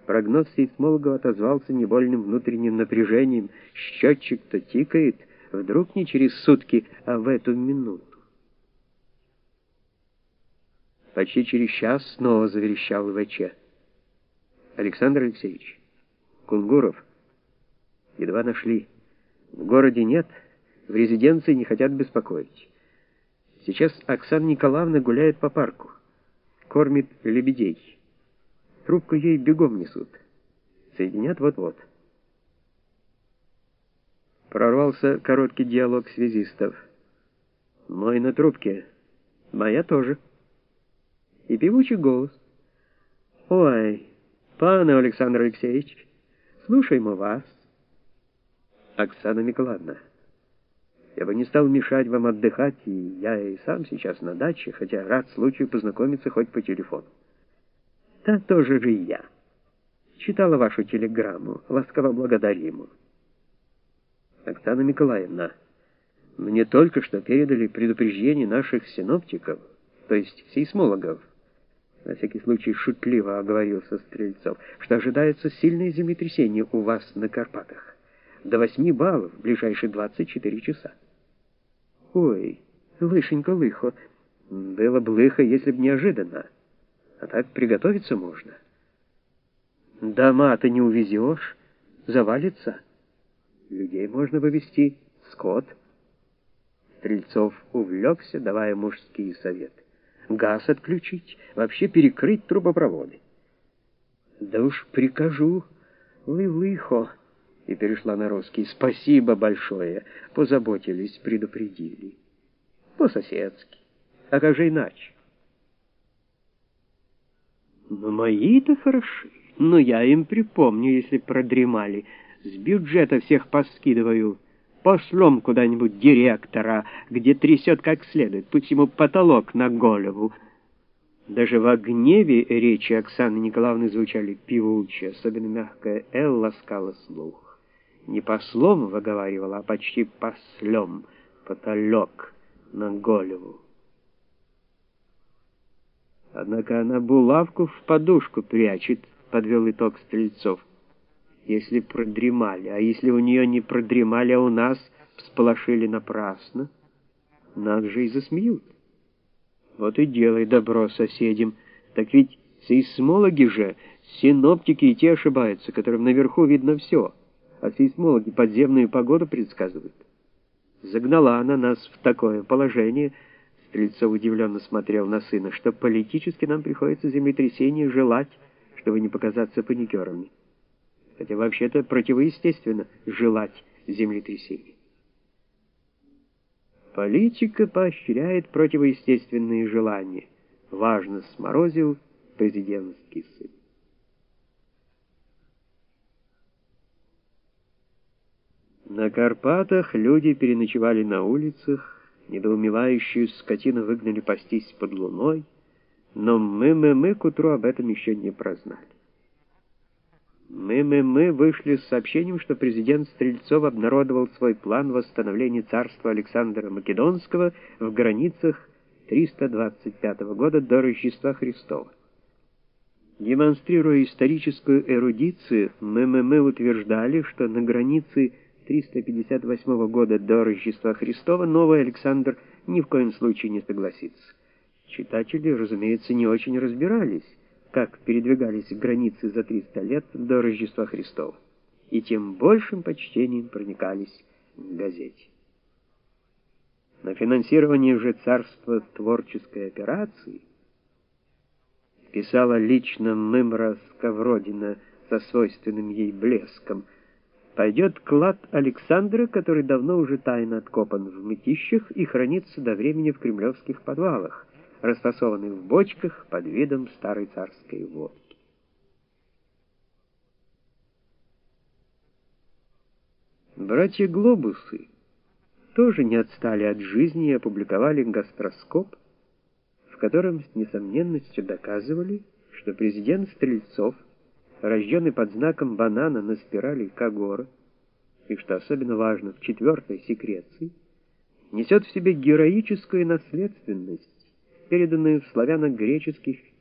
Прогноз сейсмолога отозвался невольным внутренним напряжением. Счетчик-то тикает, вдруг не через сутки, а в эту минуту. Почти через час снова заверещал ВЧ. Александр Алексеевич, Кунгуров. Едва нашли. В городе нет, в резиденции не хотят беспокоить. Сейчас Оксана Николаевна гуляет по парку, кормит лебедей. Трубку ей бегом несут. Соединят вот-вот. Прорвался короткий диалог связистов. Мой на трубке. Моя тоже. И певучий голос. Ой, пан Александр Алексеевич, слушаем вас. Оксана Николаевна, я бы не стал мешать вам отдыхать, и я и сам сейчас на даче, хотя рад случаю познакомиться хоть по телефону. Да тоже же и я. Читала вашу телеграмму, ласково благодарим. Оксана Николаевна, мне только что передали предупреждение наших синоптиков, то есть сейсмологов, на всякий случай шутливо оговорился Стрельцов, что ожидается сильное землетрясение у вас на Карпатах. До 8 баллов в ближайшие 24 часа. Ой, лышенько-лыхо, было бы лихо, если б неожиданно. А так приготовиться можно. Дома-то не увезешь, завалится. Людей можно вывести, скот. Стрельцов увлекся, давая мужские советы. Газ отключить, вообще перекрыть трубопроводы. Да уж прикажу, лихо. И перешла на русский. Спасибо большое, позаботились, предупредили. По-соседски. А как же иначе? Ну, мои-то хороши. Но я им припомню, если продремали. С бюджета всех поскидываю. Пошлем куда-нибудь директора, где трясет как следует, пусть ему потолок на голову. Даже в гневе речи Оксаны Николаевны звучали певучие, особенно мягкая «Л» ласкала слух. Не послом выговаривала, а почти послем, потолок на голову. Однако она булавку в подушку прячет, подвел итог Стрельцов. Если продремали, а если у нее не продремали, а у нас всполошили напрасно, нас же и засмеют. Вот и делай добро соседям. Так ведь сейсмологи же, синоптики и те ошибаются, которым наверху видно все, а сейсмологи подземную погоду предсказывают. Загнала она нас в такое положение, Стрельцов удивленно смотрел на сына, что политически нам приходится землетрясение желать, чтобы не показаться паникерами. Хотя вообще-то противоестественно желать землетрясения. Политика поощряет противоестественные желания. Важно сморозил президентский сын. На Карпатах люди переночевали на улицах, недоумевающую скотину выгнали пастись под луной, но мы к утру об этом еще не прознали. Мы вышли с сообщением, что президент Стрельцов обнародовал свой план восстановления царства Александра Македонского в границах 325 года до Рождества Христова. Демонстрируя историческую эрудицию, мы утверждали, что на границе 358 года до Рождества Христова новый Александр ни в коем случае не согласится. Читатели, разумеется, не очень разбирались, как передвигались границы за 300 лет до Рождества Христова, и тем большим почтением проникались в газете. На финансирование же царства творческой операции, писала лично Мымра Скавродина со свойственным ей блеском, пойдет клад Александра, который давно уже тайно откопан в мытищах и хранится до времени в кремлевских подвалах, расфасованный в бочках под видом старой царской водки. Братья Глобусы тоже не отстали от жизни и опубликовали гастроскоп, в котором с несомненностью доказывали, что президент Стрельцов, рожденный под знаком банана на спирали Кагора, и, что особенно важно, в 4-й секреции, несет в себе героическую наследственность, переданную в славяно-греческих